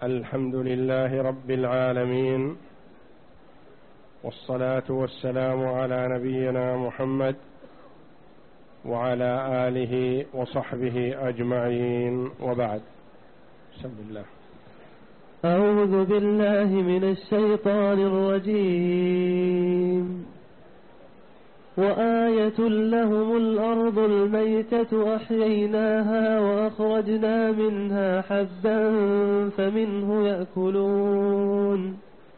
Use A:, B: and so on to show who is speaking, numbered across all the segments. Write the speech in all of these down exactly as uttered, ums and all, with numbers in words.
A: الحمد لله رب العالمين، والصلاة والسلام على نبينا محمد وعلى آله وصحبه أجمعين، وبعد. بسم الله.
B: أعوذ بالله من الشيطان الرجيم. وآية لهم الأرض الميتة أحييناها وأخرجنا منها حبا فمنه يأكلون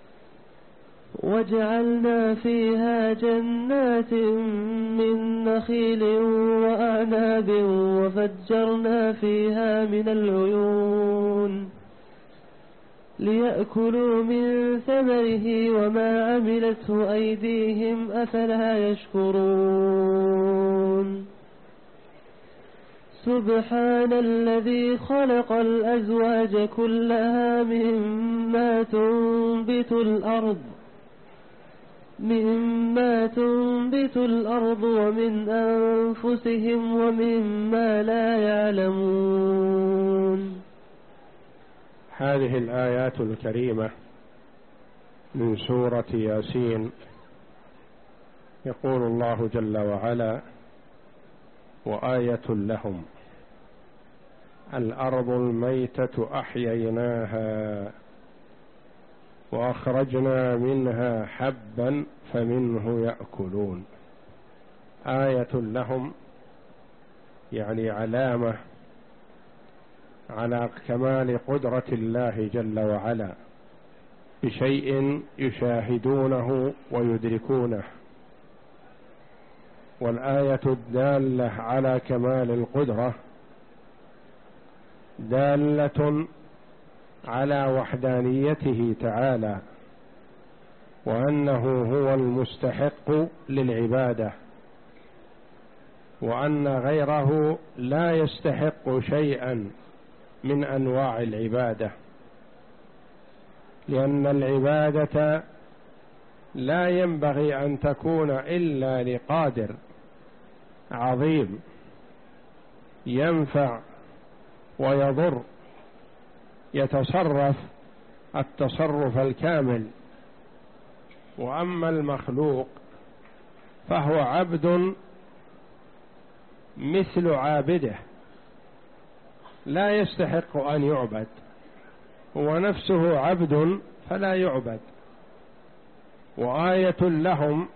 B: وجعلنا فيها جنات من نخيل وأعناب وفجرنا فيها من العيون ليأكلوا من ثمره وما عملته أيديهم أفلا يشكرون. سبحان الذي خلق الأزواج كلها مما تنبت الأرض مما تنبت الأرض ومن أنفسهم ومما لا يعلمون.
A: هذه الآيات الكريمة من سورة ياسين يقول الله جل وعلا: وآية لهم الأرض الميتة أحييناها وأخرجنا منها حبا فمنه يأكلون. آية لهم يعني علامة على كمال قدرة الله جل وعلا بشيء يشاهدونه ويدركونه. والآية الدالة على كمال القدرة دالة على وحدانيته تعالى، وأنه هو المستحق للعبادة، وأن غيره لا يستحق شيئا من أنواع العبادة، لأن العبادة لا ينبغي أن تكون إلا لقادر عظيم ينفع ويضر، يتصرف التصرف الكامل. وأما المخلوق فهو عبد مثل عابده، لا يستحق أن يعبد، هو نفسه عبد فلا يعبد. وآية لهم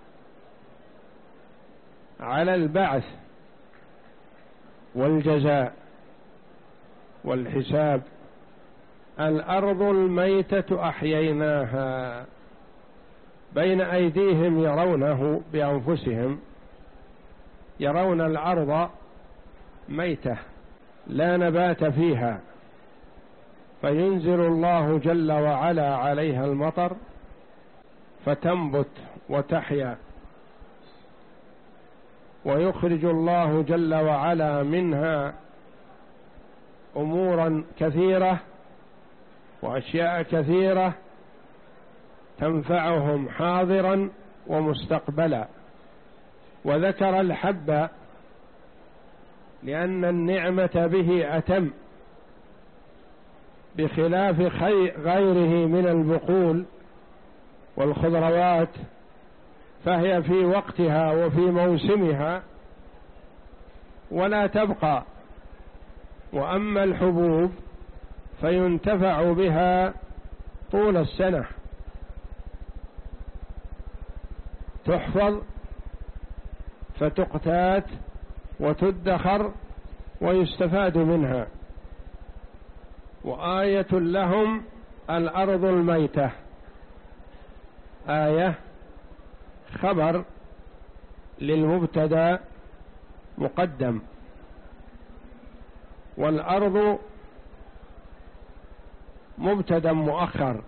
A: على البعث والجزاء والحساب. الأرض الميتة أحييناها، بين أيديهم يرونه بأنفسهم، يرون الأرض ميتة لا نبات فيها، فينزل الله جل وعلا عليها المطر فتنبت وتحيا، ويخرج الله جل وعلا منها أمورا كثيرة وأشياء كثيرة تنفعهم حاضرا ومستقبلا. وذكر الحب لأن النعمة به أتم، بخلاف غيره من البقول والخضروات، فهي في وقتها وفي موسمها ولا تبقى. وأما الحبوب فينتفع بها طول السنة، تحفظ فتقتات وتدخر ويستفاد منها. وآية لهم الأرض الميتة، آية خبر للمبتدأ مقدم، والأرض مبتدأ مؤخر.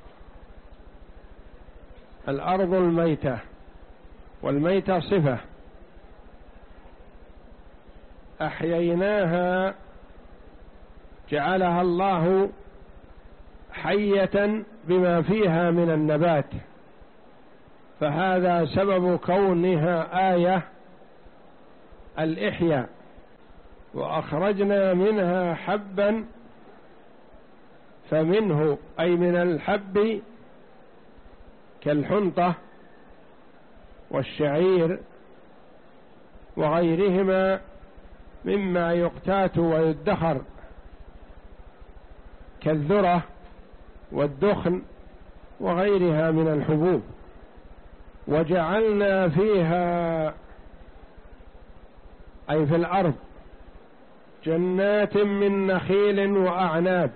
A: الأرض الميتة، والميتة صفة. أحييناها جعلها الله حية بما فيها من النبات، فهذا سبب كونها آية الإحياء. وأخرجنا منها حبا فمنه أي من الحب كالحنطة والشعير وغيرهما مما يقتات ويدخر كالذرة والدخن وغيرها من الحبوب. وجعلنا فيها أي في الأرض جنات من نخيل وأعناب.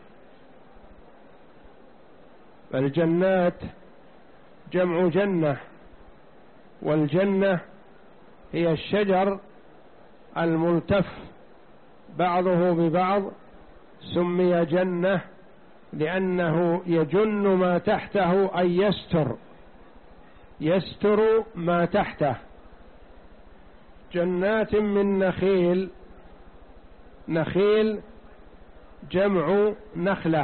A: الجنات جمع جنة، والجنة هي الشجر الملتف بعضه ببعض، سمي جنة لأنه يجن ما تحته أي يستر يستر ما تحته. جنات من نخيل، نخيل جمع نخلة،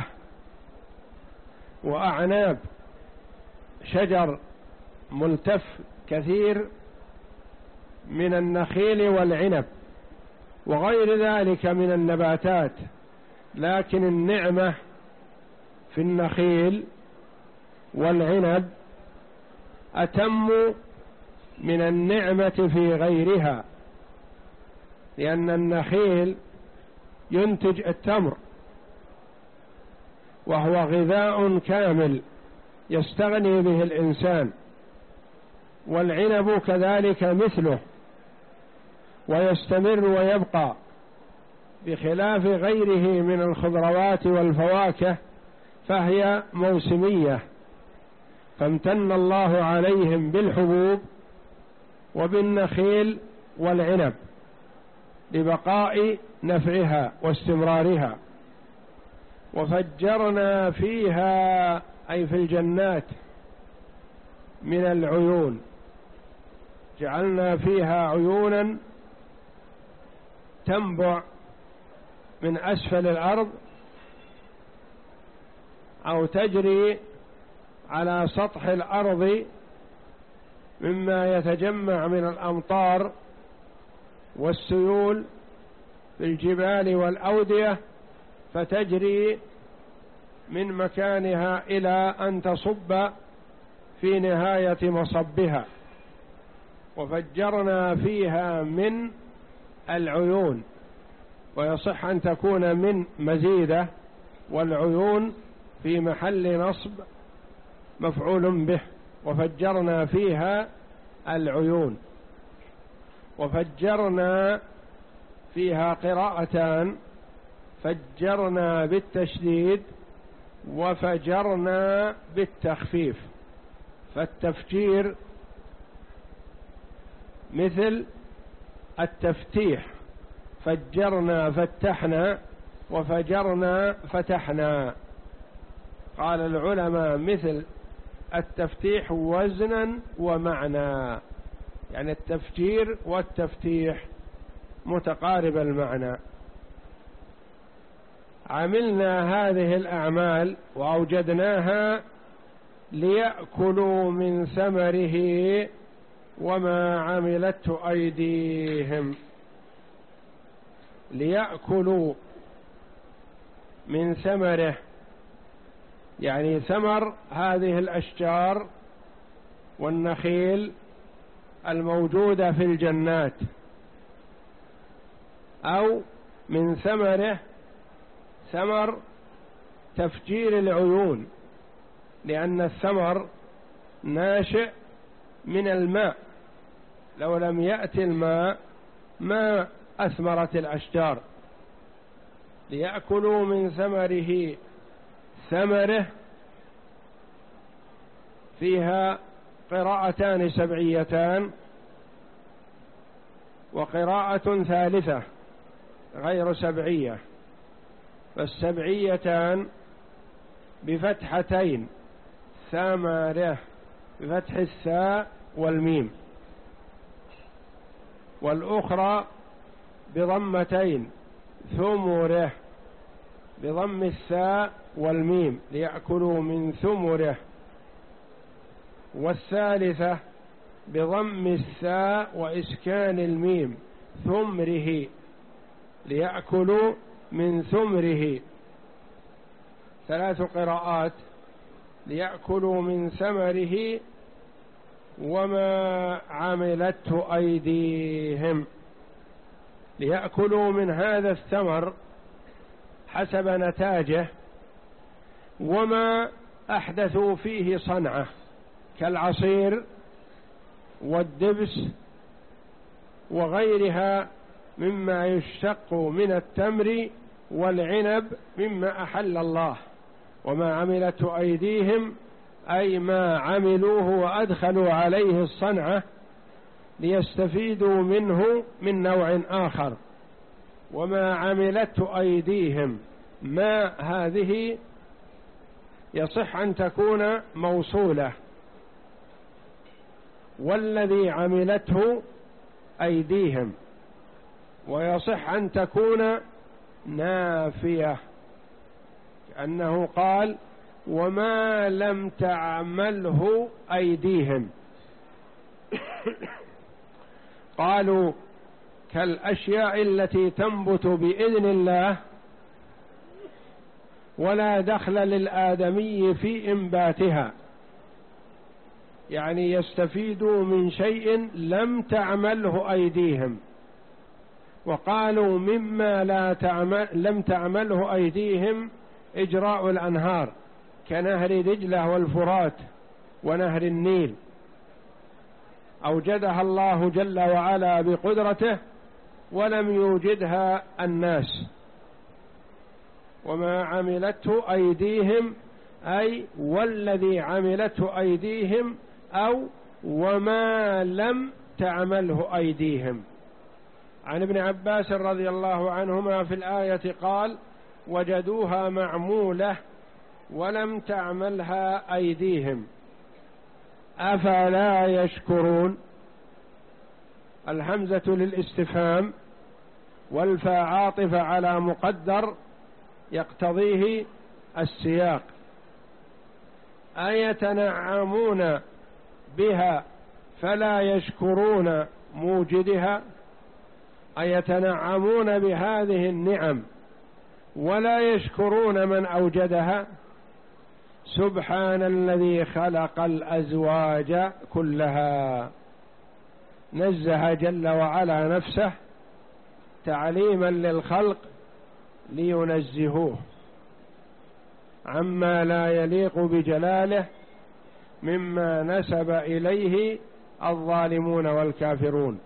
A: وأعناب شجر ملتف كثير من النخيل والعنب وغير ذلك من النباتات. لكن النعمة في النخيل والعنب أتم من النعمة في غيرها، لأن النخيل ينتج التمر وهو غذاء كامل يستغني به الإنسان، والعنب كذلك مثله ويستمر ويبقى، بخلاف غيره من الخضروات والفواكه فهي موسمية. فامتن الله عليهم بالحبوب وبالنخيل والعنب لبقاء نفعها واستمرارها. وفجرنا فيها أي في الجنات من العيون، جعلنا فيها عيونا تنبع من أسفل الأرض أو تجري على سطح الأرض مما يتجمع من الأمطار والسيول في الجبال والأودية، فتجري من مكانها إلى أن تصب في نهاية مصبها. وفجرنا فيها من العيون، ويصح أن تكون من مزيدة، والعيون في محل نصب مفعول به. وفجرنا فيها العيون. وفجرنا فيها قراءتان، فجرنا بالتشديد وفجرنا بالتخفيف. فالتفجير مثل التفتيح، فجرنا فتحنا وفجرنا فتحنا. قال العلماء مثل التفتيح وزنا ومعنى، يعني التفجير والتفتيح متقارب المعنى. عملنا هذه الأعمال وأوجدناها ليأكلوا من ثمره وما عملته أيديهم. ليأكلوا من ثمره يعني ثمر هذه الأشجار والنخيل الموجودة في الجنات، أو من ثمره ثمر تفجير العيون، لأن الثمر ناشئ من الماء، لو لم يأتي الماء ما أثمرت الأشجار. ليأكلوا من ثمره، ثمره فيها قراءتان سبعيتان وقراءة ثالثة غير سبعية، فالسبعيتان بفتحتين، ثمره بفتح الثاء والميم، والأخرى بضمتين، ثمره بضم الثاء والميم ليأكلوا من ثمره، والثالثة بضم الثاء وإسكان الميم ثمره ليأكلوا من ثمره. ثلاث قراءات: ليأكلوا من ثمره وما عملته أيديهم. ليأكلوا من هذا الثمر حسب نتاجه وما أحدثوا فيه صنعة كالعصير والدبس وغيرها مما يشتق من التمر والعنب مما أحل الله. وما عملته أيديهم أي ما عملوه وأدخلوا عليه الصنعة ليستفيدوا منه من نوع آخر. وما عملته أيديهم ما هذه يصح أن تكون موصولة، والذي عملته أيديهم، ويصح أن تكون نافية، كأنه قال وما لم تعمله أيديهم. قالوا كالأشياء التي تنبت بإذن الله ولا دخل للآدمي في إنباتها، يعني يستفيدوا من شيء لم تعمله أيديهم. وقالوا مما لا تعمل لم تعمله أيديهم إجراء الأنهار كنهر دجلة والفرات ونهر النيل، أوجدها الله جل وعلا بقدرته ولم يوجدها الناس. وما عملته أيديهم أي والذي عملته أيديهم أو وما لم تعمله أيديهم. عن ابن عباس رضي الله عنهما في الآية قال وجدوها معمولة ولم تعملها أيديهم أفلا يشكرون. الهمزة للاستفهام والفاء عاطفة على مقدر يقتضيه السياق. أيتنعمون بها فلا يشكرون موجدها، أيتنعمون بهذه النعم ولا يشكرون من أوجدها. سبحان الذي خلق الأزواج كلها، نزه جل وعلا نفسه تعليما للخلق لينزهوه عما لا يليق بجلاله مما نسب إليه الظالمون والكافرون.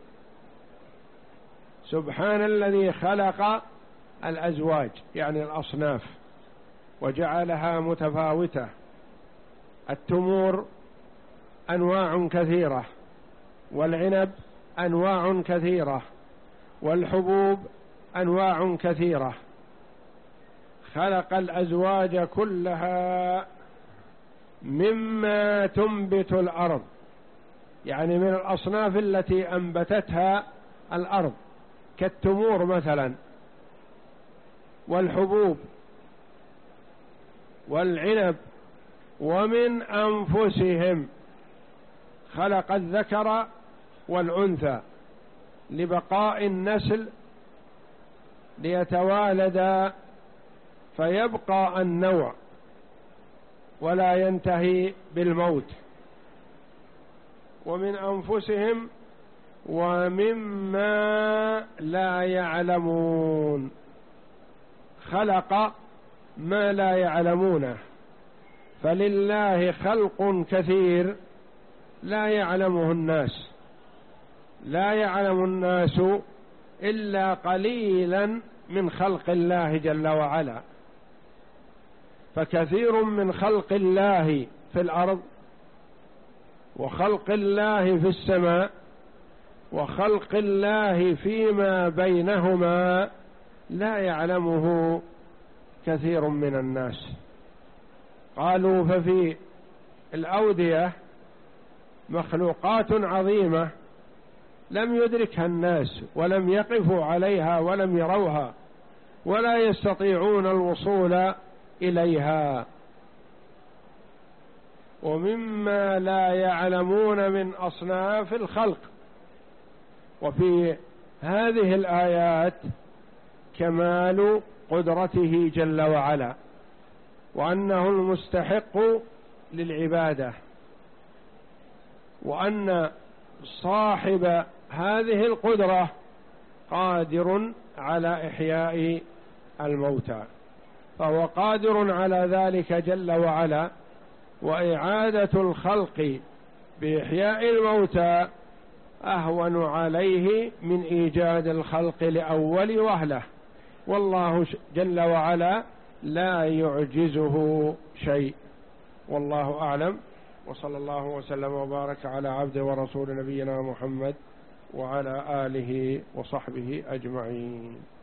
A: سبحان الذي خلق الأزواج يعني الأصناف وجعلها متفاوتة. التمور أنواع كثيرة، والعنب أنواع كثيرة، والحبوب أنواع كثيرة. خلق الأزواج كلها مما تنبت الأرض، يعني من الأصناف التي أنبتتها الأرض كالتمور مثلا، والحبوب والعنب. ومن أنفسهم خلق الذكر والأنثى لبقاء النسل ليتوالد فيبقى النوع ولا ينتهي بالموت. ومن أنفسهم ومما لا يعلمون، خلق ما لا يعلمونه، فلله خلق كثير لا يعلمه الناس، لا يعلم الناس إلا قليلا من خلق الله جل وعلا. فكثير من خلق الله في الأرض وخلق الله في السماء وخلق الله فيما بينهما لا يعلمه كثير من الناس. قالوا ففي الأودية مخلوقات عظيمة لم يدركها الناس ولم يقفوا عليها ولم يروها ولا يستطيعون الوصول إليها. ومما لا يعلمون من أصناف الخلق. وفي هذه الآيات كمال قدرته جل وعلا وأنه المستحق للعبادة، وأن صاحب هذه القدرة قادر على إحياء الموتى، فهو قادر على ذلك جل وعلا. وإعادة الخلق بإحياء الموتى أهون عليه من إيجاد الخلق لأول وهلة، والله جل وعلا لا يعجزه شيء. والله أعلم، وصلى الله وسلم وبارك على عبد ورسول نبينا محمد وعلى آله وصحبه أجمعين.